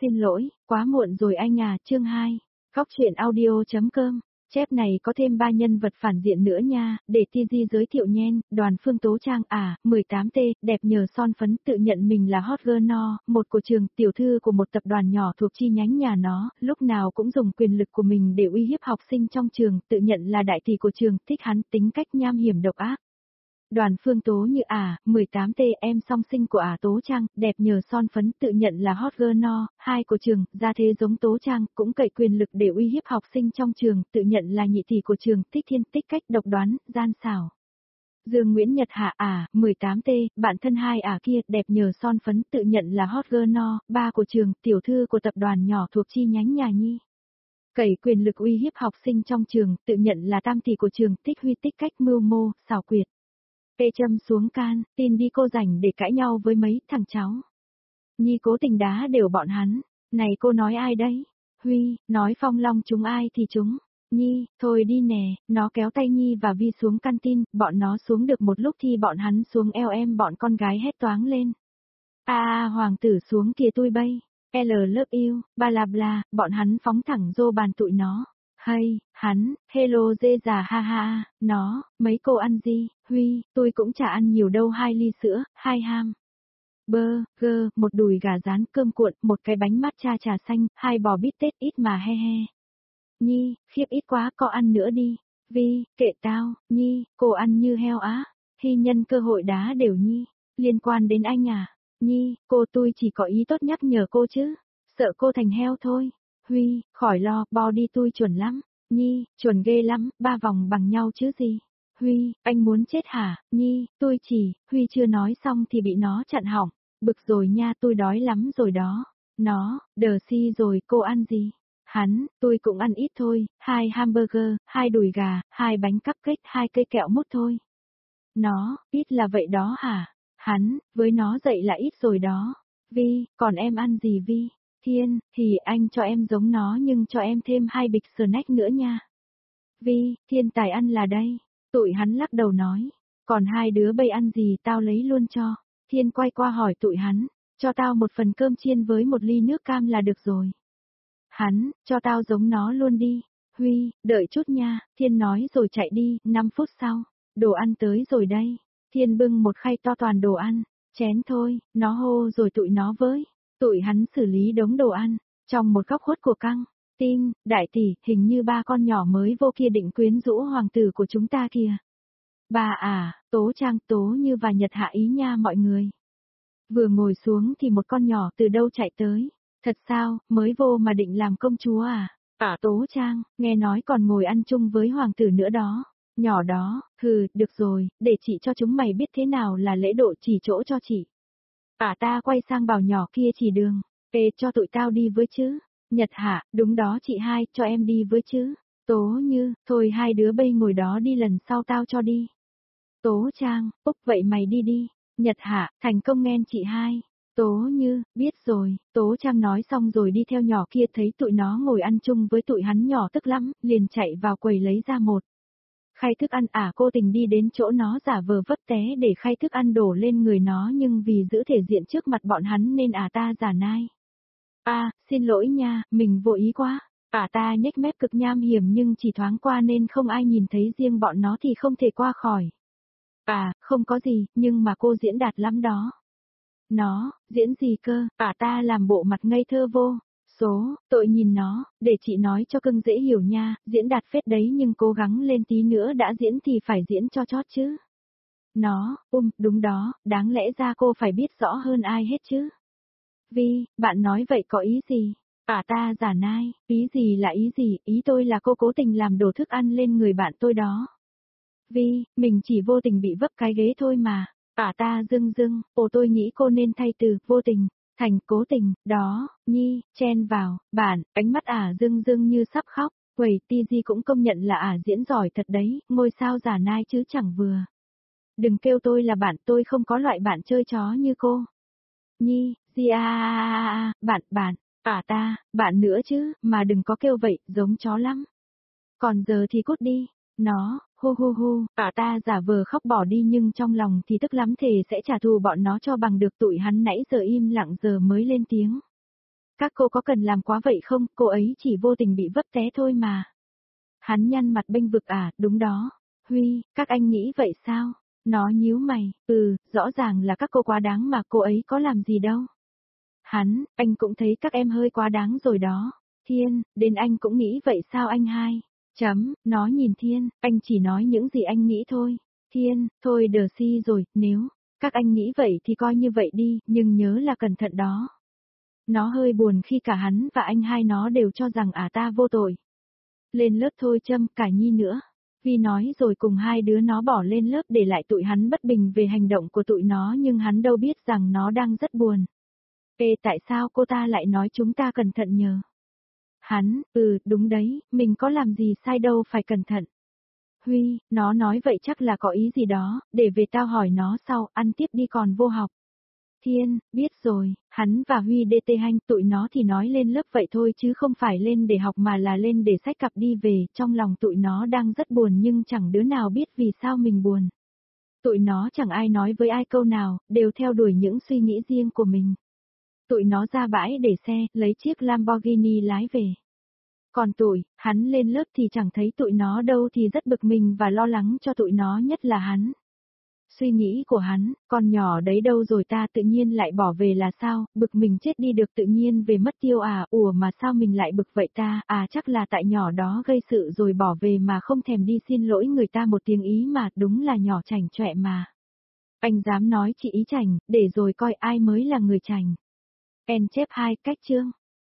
Xin lỗi, quá muộn rồi anh à, chương 2. Góc truyện audio.com. Chép này có thêm 3 nhân vật phản diện nữa nha, để TG giới thiệu nhen, Đoàn Phương Tố Trang 18T, đẹp nhờ son phấn tự nhận mình là hot girl no, một của trường, tiểu thư của một tập đoàn nhỏ thuộc chi nhánh nhà nó, lúc nào cũng dùng quyền lực của mình để uy hiếp học sinh trong trường, tự nhận là đại tỷ của trường, thích hắn tính cách nham hiểm độc ác. Đoàn Phương Tố Như 18T em song sinh của Tố Trang, đẹp nhờ son phấn tự nhận là hot girl no, 2 của trường, ra thế giống Tố Trang, cũng cậy quyền lực để uy hiếp học sinh trong trường, tự nhận là nhị tỷ của trường, thích thiên tích cách độc đoán, gian xảo. Dương Nguyễn Nhật Hạ 18T, bạn thân 2 kia, đẹp nhờ son phấn tự nhận là hot girl no, 3 của trường, tiểu thư của tập đoàn nhỏ thuộc chi nhánh nhà Nhi. Cậy quyền lực uy hiếp học sinh trong trường, tự nhận là tam tỷ của trường, thích huy tích cách mưu mô, xảo quyệt. Tê châm xuống can, tin đi cô rảnh để cãi nhau với mấy thằng cháu. Nhi cố tình đá đều bọn hắn. Này cô nói ai đấy? Huy, nói Phong Long chúng ai thì chúng. Nhi, thôi đi nè, nó kéo tay Nhi và Vi xuống canteen, bọn nó xuống được một lúc thì bọn hắn xuống eo em bọn con gái hét toáng lên. Hoàng tử xuống kìa tui bay. L love you, bla bla, bọn hắn phóng thẳng vô bàn tụi nó. Hay, hắn, hello dê già ha ha, nó, mấy cô ăn gì, Huy, tôi cũng chả ăn nhiều đâu 2 ly sữa, 2 ham. Burger, một đùi gà rán cơm cuộn, một cái bánh matcha trà xanh, 2 bò bít tết ít mà he he. Nhi, khiếp ít quá, có ăn nữa đi. Vi, kệ tao, Nhi, cô ăn như heo á. Hy nhân cơ hội đá đều Nhi, liên quan đến anh à. Nhi, cô tôi chỉ có ý tốt nhắc nhở cô chứ, sợ cô thành heo thôi. Huy, khỏi lo, body tôi chuẩn lắm. Nhi, chuẩn ghê lắm, 3 vòng bằng nhau chứ gì. Huy, anh muốn chết hả? Nhi, tôi chỉ, Huy chưa nói xong thì bị nó chặn hỏng. Bực rồi nha, tôi đói lắm rồi đó. Nó, đờ si rồi, cô ăn gì? Hắn, tôi cũng ăn ít thôi, 2 hamburger, 2 đùi gà, 2 bánh cupcake, 2 cây kẹo mút thôi. Nó, ít là vậy đó hả? Hắn, với nó dậy là ít rồi đó. Vi, còn em ăn gì Vi? Thiên, thì anh cho em giống nó nhưng cho em thêm 2 bịch snack nữa nha. Vi, Thiên tài ăn là đây. Tụi hắn lắc đầu nói. Còn 2 đứa bây ăn gì tao lấy luôn cho. Thiên quay qua hỏi tụi hắn. Cho tao một phần cơm chiên với một ly nước cam là được rồi. Hắn, cho tao giống nó luôn đi. Huy, đợi chút nha. Thiên nói rồi chạy đi. 5 phút sau. Đồ ăn tới rồi đây. Thiên bưng một khay to toàn đồ ăn. Chén thôi, nó hô rồi tụi nó với. Tụi hắn xử lý đống đồ ăn, trong một góc khuất của căng. Tin, đại tỷ, hình như 3 con nhỏ mới vô kia định quyến rũ hoàng tử của chúng ta kìa. Bà Tố Trang, Tố Như và Nhật Hạ ý nha mọi người. Vừa ngồi xuống thì một con nhỏ từ đâu chạy tới. Thật sao, mới vô mà định làm công chúa à? Tố Trang, nghe nói còn ngồi ăn chung với hoàng tử nữa đó. Nhỏ đó, được rồi, để chị cho chúng mày biết thế nào là lễ độ chỉ chỗ cho chị. Ta quay sang bảo nhỏ kia chỉ đường. Ê, cho tụi tao đi với chứ. Nhật Hạ, đúng đó chị hai, cho em đi với chứ. Tố Như, thôi 2 đứa bây ngồi đó đi lần sau tao cho đi. Tố Trang, Úc vậy mày đi đi. Nhật Hạ, thành công nghen chị hai. Tố Như, biết rồi, Tố Trang nói xong rồi đi theo nhỏ kia thấy tụi nó ngồi ăn chung với tụi hắn nhỏ tức lắm, liền chạy vào quầy lấy ra một khay thức ăn. Cô tình đi đến chỗ nó giả vờ vấp té để khay thức ăn đổ lên người nó nhưng vì giữ thể diện trước mặt bọn hắn nên ta giả nai. Xin lỗi nha, mình vô ý quá. Ta nhếch mép cực nham hiểm nhưng chỉ thoáng qua nên không ai nhìn thấy riêng bọn nó thì không thể qua khỏi. Không có gì, nhưng mà cô diễn đạt lắm đó. Nó, diễn gì cơ? Ta làm bộ mặt ngây thơ vô. Tội nhìn nó, để chị nói cho cưng dễ hiểu nha, diễn đạt phết đấy nhưng cố gắng lên tí nữa đã diễn thì phải diễn cho chót chứ. Nó, đúng đó, đáng lẽ ra cô phải biết rõ hơn ai hết chứ. Vi, bạn nói vậy có ý gì? Ta giả nai, ý gì là ý gì, ý tôi là cô cố tình làm đổ thức ăn lên người bạn tôi đó. Vi, mình chỉ vô tình bị vấp cái ghế thôi mà. Ta dưng, tôi nghĩ cô nên thay từ vô tình thành cố tình, đó, Nhi, chen vào, bản, ánh mắt dưng như sắp khóc, quầy TG cũng công nhận là diễn giỏi thật đấy, ngôi sao giả nai chứ chẳng vừa. Đừng kêu tôi là bạn, tôi không có loại bạn chơi chó như cô. Nhi, bạn, bạn nữa chứ, mà đừng có kêu vậy, giống chó lắm. Còn giờ thì cút đi, nó, ta giả vờ khóc bỏ đi nhưng trong lòng thì tức lắm thề sẽ trả thù bọn nó cho bằng được. Tụi hắn nãy giờ im lặng giờ mới lên tiếng. Các cô có cần làm quá vậy không, cô ấy chỉ vô tình bị vấp té thôi mà. Hắn nhăn mặt bênh vực đúng đó. Huy, các anh nghĩ vậy sao? Nó nhíu mày, rõ ràng là các cô quá đáng mà cô ấy có làm gì đâu. Hắn, anh cũng thấy các em hơi quá đáng rồi đó. Thiên, đến anh cũng nghĩ vậy sao anh hai? Nó nhìn Thiên, anh chỉ nói những gì anh nghĩ thôi. Thiên, thôi đờ si rồi, nếu các anh nghĩ vậy thì coi như vậy đi, nhưng nhớ là cẩn thận đó. Nó hơi buồn khi cả hắn và anh hai nó đều cho rằng ta vô tội. Lên lớp thôi Trâm, cả Nhi nữa. Vi nói rồi cùng hai đứa nó bỏ lên lớp để lại tụi hắn bất bình về hành động của tụi nó, nhưng hắn đâu biết rằng nó đang rất buồn. Tại sao cô ta lại nói chúng ta cẩn thận nhờ? Hắn, đúng đấy, mình có làm gì sai đâu phải cẩn thận. Huy, nó nói vậy chắc là có ý gì đó, để về tao hỏi nó sau, ăn tiếp đi còn vô học. Thiên, biết rồi, hắn và Huy DT hanh tụi nó thì nói lên lớp vậy thôi chứ không phải lên để học mà là lên để xách cặp đi về, trong lòng tụi nó đang rất buồn nhưng chẳng đứa nào biết vì sao mình buồn. Tụi nó chẳng ai nói với ai câu nào, đều theo đuổi những suy nghĩ riêng của mình. Tụi nó ra bãi để xe, lấy chiếc Lamborghini lái về. Còn hắn lên lớp thì chẳng thấy tụi nó đâu thì rất bực mình và lo lắng cho tụi nó, nhất là hắn. Suy nghĩ của hắn, con nhỏ đấy đâu rồi ta tự nhiên lại bỏ về là sao, bực mình chết đi được tự nhiên về mất tiêu ủa mà sao mình lại bực vậy ta, chắc là tại nhỏ đó gây sự rồi bỏ về mà không thèm đi xin lỗi người ta một tiếng ý mà, đúng là nhỏ chảnh chọe mà. Anh dám nói chị ý chảnh, để rồi coi ai mới là người chảnh. En chép 2 cách chương.